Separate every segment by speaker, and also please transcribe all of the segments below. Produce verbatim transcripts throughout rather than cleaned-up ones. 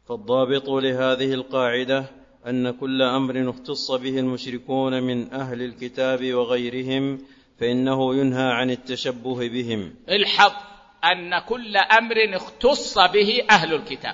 Speaker 1: فالضابط لهذه القاعدة أن كل أمر اختص به المشركون من أهل الكتاب وغيرهم فإنه ينهى عن التشبه بهم.
Speaker 2: الحظ أن كل أمر اختص به أهل الكتاب،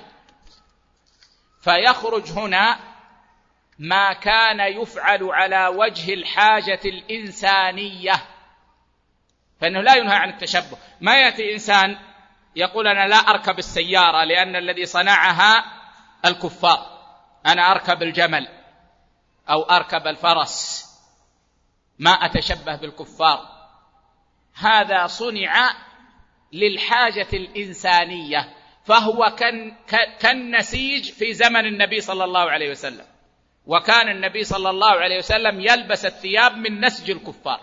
Speaker 2: فيخرج هنا ما كان يفعل على وجه الحاجة الإنسانية، فإنه لا ينهى عن التشبه. ما يأتي إنسان يقول أنا لا أركب السيارة لأن الذي صنعها الكفار، أنا أركب الجمل أو أركب الفرس، ما أتشبه بالكفار. هذا صنع للحاجة الإنسانية، فهو كالنسيج في زمن النبي صلى الله عليه وسلم، وكان النبي صلى الله عليه وسلم يلبس الثياب من نسج الكفار،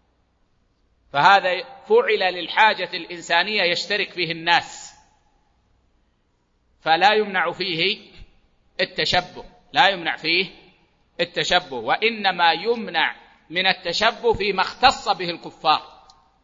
Speaker 2: فهذا فعل للحاجة الإنسانية يشترك فيه الناس، فلا يمنع فيه التشبه، لا يمنع فيه التشبه، وإنما يمنع من التشبه فيما اختص به الكفار.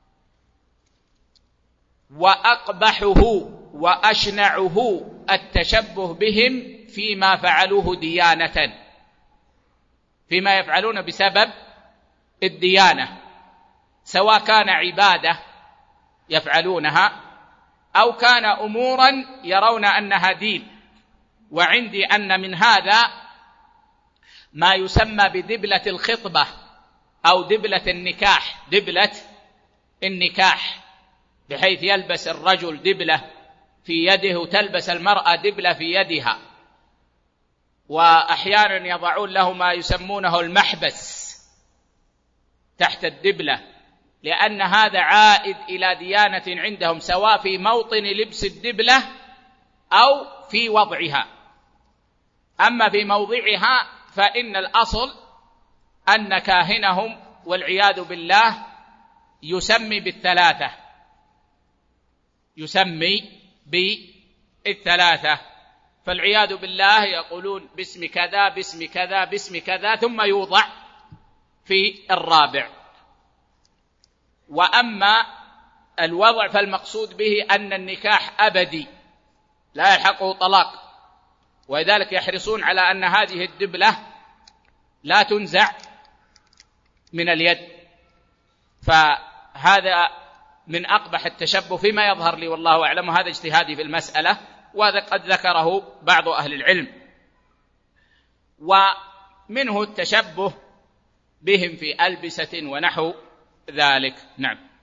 Speaker 2: وأقبحه وأشنعه التشبه بهم فيما فعلوه ديانة، فيما يفعلون بسبب الديانة، سواء كان عبادة يفعلونها أو كان أمورا يرون أنها دين. وعندي أن من هذا ما يسمى بدبلة الخطبة أو دبلة النكاح، دبلة النكاح، بحيث يلبس الرجل دبلة في يده وتلبس المرأة دبلة في يدها، وأحيانا يضعون له ما يسمونه المحبس تحت الدبلة، لأن هذا عائد إلى ديانة عندهم، سواء في موطن لبس الدبلة أو في وضعها. أما في موضعها فإن الأصل أن كاهنهم والعياذ بالله يسمي بالثلاثة، يسمي بالثلاثة، فالعياذ بالله يقولون باسم كذا باسم كذا باسم كذا، ثم يوضع في الرابع. وأما الوضع فالمقصود به أن النكاح أبدي لا يلحقه طلاق، ولذلك يحرصون على أن هذه الدبلة لا تنزع من اليد. فهذا من أقبح التشبه فيما يظهر لي والله أعلم، هذا اجتهادي في المسألة، وهذا قد ذكره بعض أهل العلم. ومنه التشبه بهم في ألبسة ونحو ذلك. نعم.